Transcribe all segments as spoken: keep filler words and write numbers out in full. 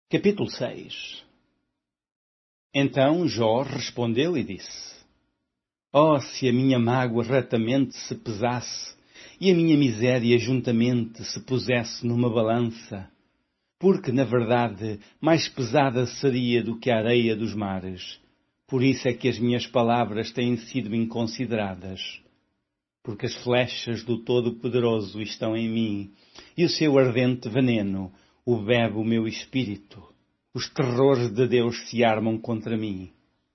Capítulo seis. Então Jó respondeu e disse: Oh, se a minha mágoa retamente se pesasse, e a minha miséria juntamente se pusesse numa balança, porque, na verdade, mais pesada seria do que a areia dos mares. Por isso é que as minhas palavras têm sido inconsideradas. Porque as flechas do Todo-Poderoso estão em mim, e o seu ardente veneno o bebe o meu espírito. Os terrores de Deus se armam contra mim.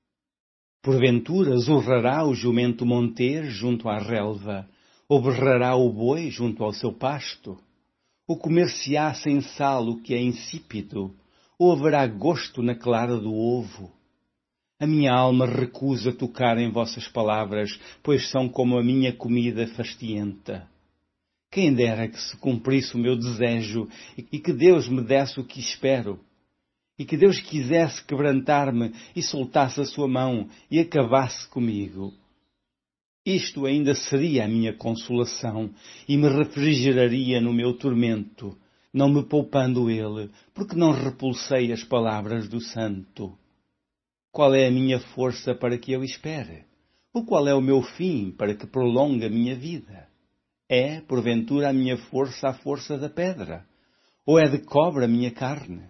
Porventura zurrará o jumento monter junto à relva, ou berrará o boi junto ao seu pasto? Ou comer-se-á sem sal o que é insípido, ou haverá gosto na clara do ovo? A minha alma recusa tocar em vossas palavras, pois são como a minha comida fastienta. Quem dera que se cumprisse o meu desejo e que Deus me desse o que espero, e que Deus quisesse quebrantar-me e soltasse a sua mão e acabasse comigo. Isto ainda seria a minha consolação e me refrigeraria no meu tormento, não me poupando ele, porque não repulsei as palavras do Santo. Qual é a minha força para que eu espere? Ou qual é o meu fim para que prolongue a minha vida? É, porventura, a minha força a força da pedra? Ou é de cobre a minha carne?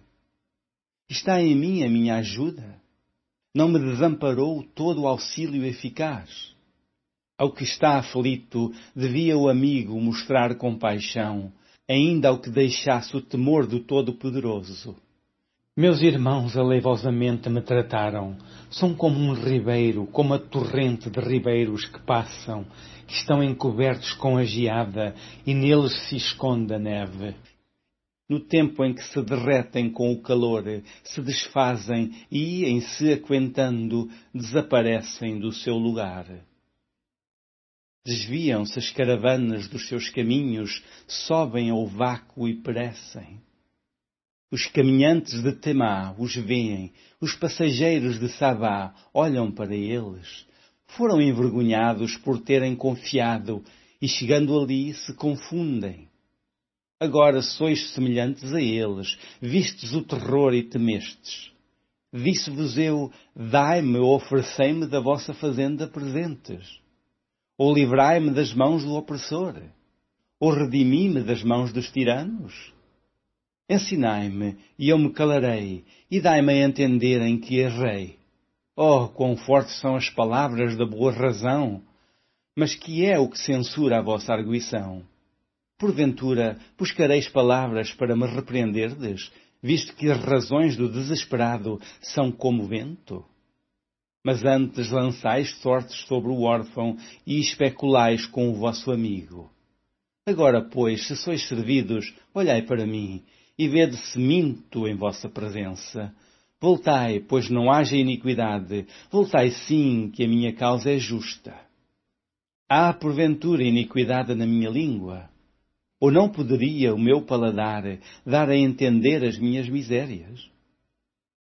Está em mim a minha ajuda? Não me desamparou todo o auxílio eficaz? Ao que está aflito, devia o amigo mostrar compaixão, ainda ao que deixasse o temor do Todo-Poderoso. Meus irmãos aleivosamente me trataram. São como um ribeiro, como a torrente de ribeiros que passam, que estão encobertos com a geada, e neles se esconde a neve. No tempo em que se derretem com o calor, se desfazem e, em se aquentando, desaparecem do seu lugar. Desviam-se as caravanas dos seus caminhos, sobem ao vácuo e perecem. Os caminhantes de Temá os veem, os passageiros de Sabá olham para eles. Foram envergonhados por terem confiado e, chegando ali, se confundem. Agora sois semelhantes a eles, vistes o terror e temestes. Disse-vos eu, dai-me ou oferecei-me da vossa fazenda presentes. Ou livrai-me das mãos do opressor. Ou redimi-me das mãos dos tiranos. Ensinai-me, e eu me calarei, e dai-me a entender em que errei. Oh, quão fortes são as palavras da boa razão! Mas que é o que censura a vossa arguição? Porventura, buscareis palavras para me repreenderdes, visto que as razões do desesperado são como vento? Mas antes lançais sortes sobre o órfão e especulais com o vosso amigo. Agora, pois, se sois servidos, olhai para mim, e vede se minto em vossa presença. Voltai, pois não haja iniquidade, voltai sim, que a minha causa é justa. Há, porventura, iniquidade na minha língua? Ou não poderia o meu paladar dar a entender as minhas misérias?